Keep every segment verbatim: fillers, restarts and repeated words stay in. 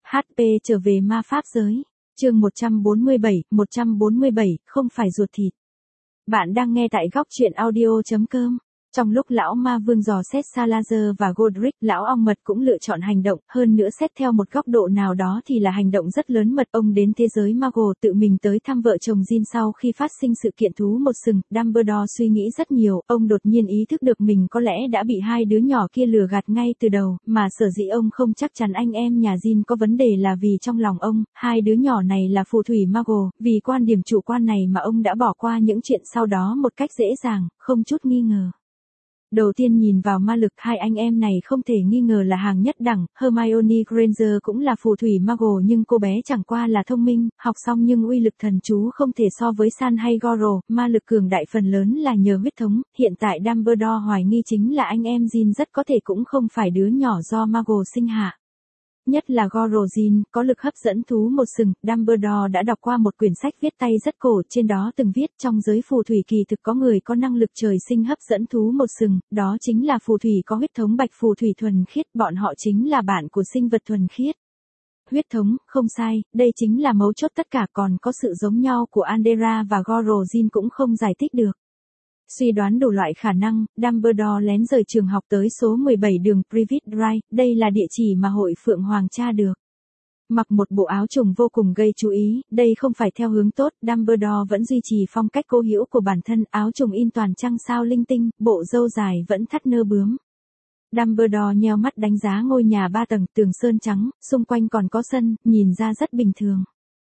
hát pê trở về ma pháp giới. Chương một trăm bốn mươi bảy, một trăm bốn mươi bảy, không phải ruột thịt. Bạn đang nghe tại góc truyện audio chấm com. Trong lúc lão ma vương dò xét Salazar và Godric, lão ong mật cũng lựa chọn hành động, hơn nữa xét theo một góc độ nào đó thì là hành động rất lớn mật. Ông đến thế giới Muggle tự mình tới thăm vợ chồng Jean sau khi phát sinh sự kiện thú một sừng. Dumbledore suy nghĩ rất nhiều, ông đột nhiên ý thức được mình có lẽ đã bị hai đứa nhỏ kia lừa gạt ngay từ đầu, mà sở dĩ ông không chắc chắn anh em nhà Jean có vấn đề là vì trong lòng ông, hai đứa nhỏ này là phù thủy Muggle, vì quan điểm chủ quan này mà ông đã bỏ qua những chuyện sau đó một cách dễ dàng, không chút nghi ngờ. Đầu tiên nhìn vào ma lực, hai anh em này không thể nghi ngờ là hàng nhất đẳng. Hermione Granger cũng là phù thủy Muggle nhưng cô bé chẳng qua là thông minh, học xong nhưng uy lực thần chú không thể so với San hay Goro, ma lực cường đại phần lớn là nhờ huyết thống. Hiện tại Dumbledore hoài nghi chính là anh em Jean rất có thể cũng không phải đứa nhỏ do Muggle sinh hạ. Nhất là Goro Jean, có lực hấp dẫn thú một sừng. Dumbledore đã đọc qua một quyển sách viết tay rất cổ, trên đó từng viết trong giới phù thủy kỳ thực có người có năng lực trời sinh hấp dẫn thú một sừng, đó chính là phù thủy có huyết thống bạch phù thủy thuần khiết, bọn họ chính là bạn của sinh vật thuần khiết. Huyết thống, không sai, đây chính là mấu chốt tất cả, còn có sự giống nhau của Andera và Goro Jean cũng không giải thích được. Suy đoán đủ loại khả năng, Dumbledore lén rời trường học tới số mười bảy đường Privet Drive, đây là địa chỉ mà hội Phượng Hoàng tra được. Mặc một bộ áo trùng vô cùng gây chú ý, đây không phải theo hướng tốt, Dumbledore vẫn duy trì phong cách cố hữu của bản thân, áo trùng in toàn trăng sao linh tinh, bộ râu dài vẫn thắt nơ bướm. Dumbledore nheo mắt đánh giá ngôi nhà ba tầng, tường sơn trắng, xung quanh còn có sân, nhìn ra rất bình thường.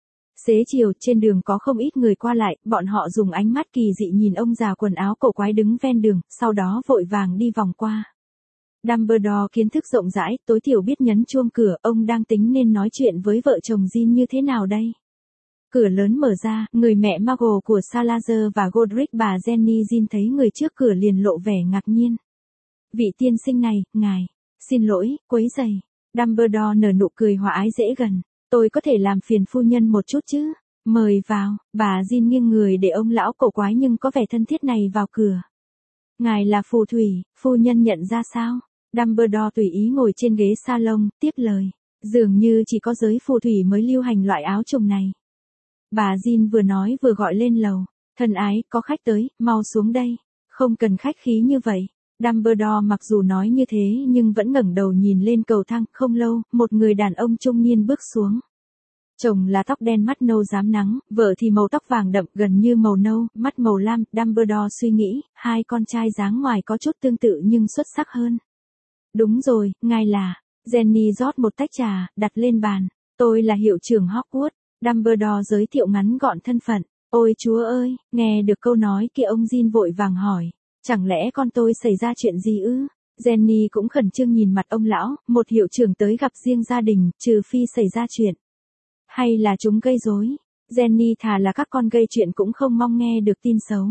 Xế chiều, trên đường có không ít người qua lại, bọn họ dùng ánh mắt kỳ dị nhìn ông già quần áo cổ quái đứng ven đường, sau đó vội vàng đi vòng qua. Dumbledore kiến thức rộng rãi, tối thiểu biết nhấn chuông cửa, ông đang tính nên nói chuyện với vợ chồng Jean như thế nào đây. Cửa lớn mở ra, người mẹ Muggle của Salazar và Godric, bà Jenny Jean thấy người trước cửa liền lộ vẻ ngạc nhiên. Vị tiên sinh này, ngài, xin lỗi, quấy rầy. Dumbledore nở nụ cười hòa ái dễ gần. Tôi có thể làm phiền phu nhân một chút chứ? Mời vào. Bà Jean nghiêng người để ông lão cổ quái nhưng có vẻ thân thiết này vào cửa. Ngài là phù thủy, phu nhân nhận ra sao? Dumbledore tùy ý ngồi trên ghế salon, tiếp lời. Dường như chỉ có giới phù thủy mới lưu hành loại áo trùng này. Bà Jean vừa nói vừa gọi lên lầu. Thân ái, có khách tới, mau xuống đây. Không cần khách khí như vậy. Dumbledore mặc dù nói như thế nhưng vẫn ngẩng đầu nhìn lên cầu thang. Không lâu, một người đàn ông trung niên bước xuống. Chồng là tóc đen mắt nâu rám nắng, vợ thì màu tóc vàng đậm gần như màu nâu, mắt màu lam. Dumbledore suy nghĩ, hai con trai dáng ngoài có chút tương tự nhưng xuất sắc hơn. Đúng rồi, ngài là. Jenny rót một tách trà, đặt lên bàn. Tôi là hiệu trưởng Hogwarts. Dumbledore giới thiệu ngắn gọn thân phận. Ôi chúa ơi, nghe được câu nói kia ông Jean vội vàng hỏi. Chẳng lẽ con tôi xảy ra chuyện gì ư? Jenny cũng khẩn trương nhìn mặt ông lão, một hiệu trưởng tới gặp riêng gia đình, trừ phi xảy ra chuyện. Hay là chúng gây rối? Jenny thà là các con gây chuyện cũng không mong nghe được tin xấu.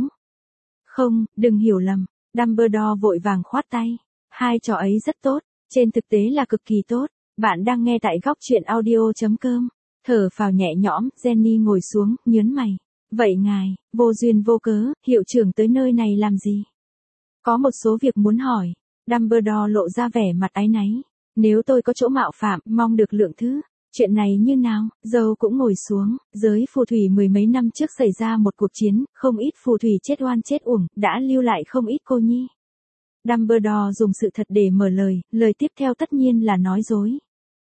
Không, đừng hiểu lầm. Dumbledore vội vàng khoát tay. Hai trò ấy rất tốt, trên thực tế là cực kỳ tốt. Bạn đang nghe tại góc truyện audio chấm com. Thở phào nhẹ nhõm, Jenny ngồi xuống, nhớn mày. Vậy ngài, vô duyên vô cớ, hiệu trưởng tới nơi này làm gì? Có một số việc muốn hỏi. Dumbledore lộ ra vẻ mặt áy náy. Nếu tôi có chỗ mạo phạm, mong được lượng thứ. Chuyện này như nào? Dâu cũng ngồi xuống. Giới phù thủy mười mấy năm trước xảy ra một cuộc chiến, không ít phù thủy chết oan chết uổng, đã lưu lại không ít cô nhi. Dumbledore dùng sự thật để mở lời, lời tiếp theo tất nhiên là nói dối.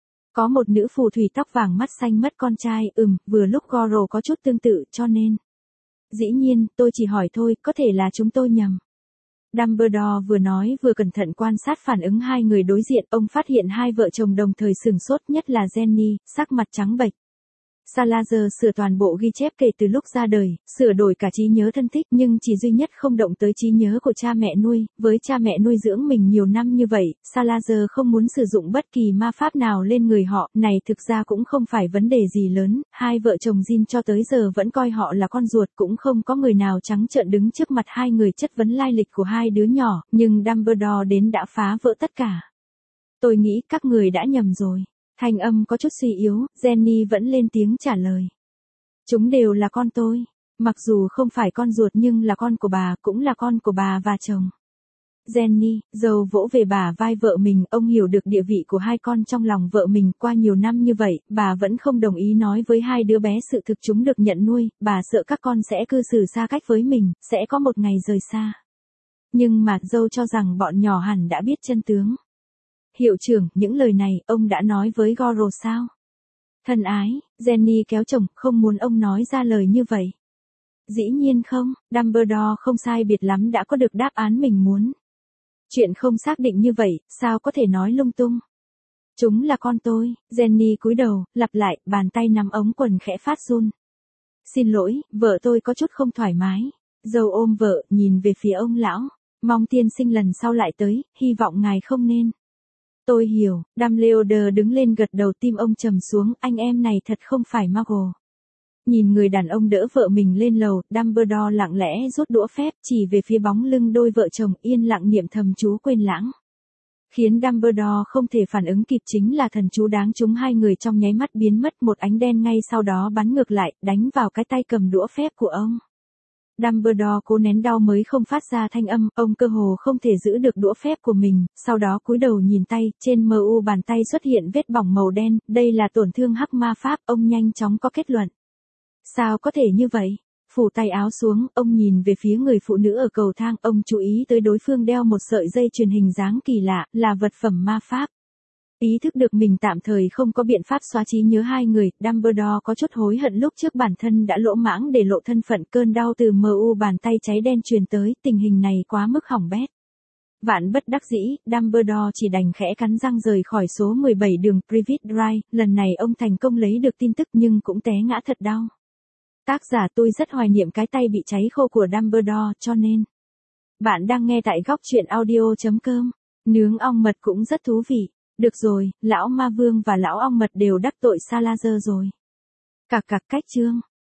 Có một nữ phù thủy tóc vàng mắt xanh mất con trai, ừm, vừa lúc Goro có chút tương tự, cho nên. Dĩ nhiên, tôi chỉ hỏi thôi, có thể là chúng tôi nhầm. Dumbledore vừa nói vừa cẩn thận quan sát phản ứng hai người đối diện, ông phát hiện hai vợ chồng đồng thời sửng sốt, nhất là Jenny, sắc mặt trắng bệch. Salazar sửa toàn bộ ghi chép kể từ lúc ra đời, sửa đổi cả trí nhớ thân thích nhưng chỉ duy nhất không động tới trí nhớ của cha mẹ nuôi. Với cha mẹ nuôi dưỡng mình nhiều năm như vậy, Salazar không muốn sử dụng bất kỳ ma pháp nào lên người họ, này thực ra cũng không phải vấn đề gì lớn, hai vợ chồng Jean cho tới giờ vẫn coi họ là con ruột, cũng không có người nào trắng trợn đứng trước mặt hai người chất vấn lai lịch của hai đứa nhỏ, nhưng Dumbledore đến đã phá vỡ tất cả. Tôi nghĩ các người đã nhầm rồi. Thanh âm có chút suy yếu, Jenny vẫn lên tiếng trả lời. Chúng đều là con tôi. Mặc dù không phải con ruột nhưng là con của bà, cũng là con của bà và chồng. Jenny, dâu vỗ về bả vai vợ mình, ông hiểu được địa vị của hai con trong lòng vợ mình, qua nhiều năm như vậy, bà vẫn không đồng ý nói với hai đứa bé sự thực chúng được nhận nuôi, bà sợ các con sẽ cư xử xa cách với mình, sẽ có một ngày rời xa. Nhưng mà dâu cho rằng bọn nhỏ hẳn đã biết chân tướng. Hiệu trưởng, những lời này, ông đã nói với Goro sao? Thân ái, Jenny kéo chồng, không muốn ông nói ra lời như vậy. Dĩ nhiên không, Dumbledore không sai biệt lắm đã có được đáp án mình muốn. Chuyện không xác định như vậy, sao có thể nói lung tung? Chúng là con tôi, Jenny cúi đầu, lặp lại, bàn tay nắm ống quần khẽ phát run. Xin lỗi, vợ tôi có chút không thoải mái. Dâu ôm vợ, nhìn về phía ông lão. Mong tiên sinh lần sau lại tới, hy vọng ngài không nên. Tôi hiểu, Dumbledore đứng lên gật đầu, tim ông trầm xuống, anh em này thật không phải Muggle. Nhìn người đàn ông đỡ vợ mình lên lầu, Dumbledore lặng lẽ rút đũa phép, chỉ về phía bóng lưng đôi vợ chồng, yên lặng niệm thầm chú quên lãng. Khiến Dumbledore không thể phản ứng kịp chính là thần chú đáng trúng hai người trong nháy mắt biến mất, một ánh đen ngay sau đó bắn ngược lại, đánh vào cái tay cầm đũa phép của ông. Dumbledore cố nén đau mới không phát ra thanh âm, ông cơ hồ không thể giữ được đũa phép của mình, sau đó cúi đầu nhìn tay, trên mờ u bàn tay xuất hiện vết bỏng màu đen, đây là tổn thương hắc ma pháp, ông nhanh chóng có kết luận. Sao có thể như vậy? Phủ tay áo xuống, ông nhìn về phía người phụ nữ ở cầu thang, ông chú ý tới đối phương đeo một sợi dây chuyền hình dáng kỳ lạ, là vật phẩm ma pháp. Ý thức được mình tạm thời không có biện pháp xóa trí nhớ hai người, Dumbledore có chút hối hận lúc trước bản thân đã lỗ mãng để lộ thân phận, cơn đau từ mờ u bàn tay cháy đen truyền tới, tình hình này quá mức hỏng bét. Vạn bất đắc dĩ, Dumbledore chỉ đành khẽ cắn răng rời khỏi số mười bảy đường Privet Drive, lần này ông thành công lấy được tin tức nhưng cũng té ngã thật đau. Tác giả tôi rất hoài niệm cái tay bị cháy khô của Dumbledore, cho nên. Bạn đang nghe tại góc truyện audio.com. Nướng ong mật cũng rất thú vị. Được rồi, lão ma vương và lão ong mật đều đắc tội Salazar rồi. Cạc cạc cách chương.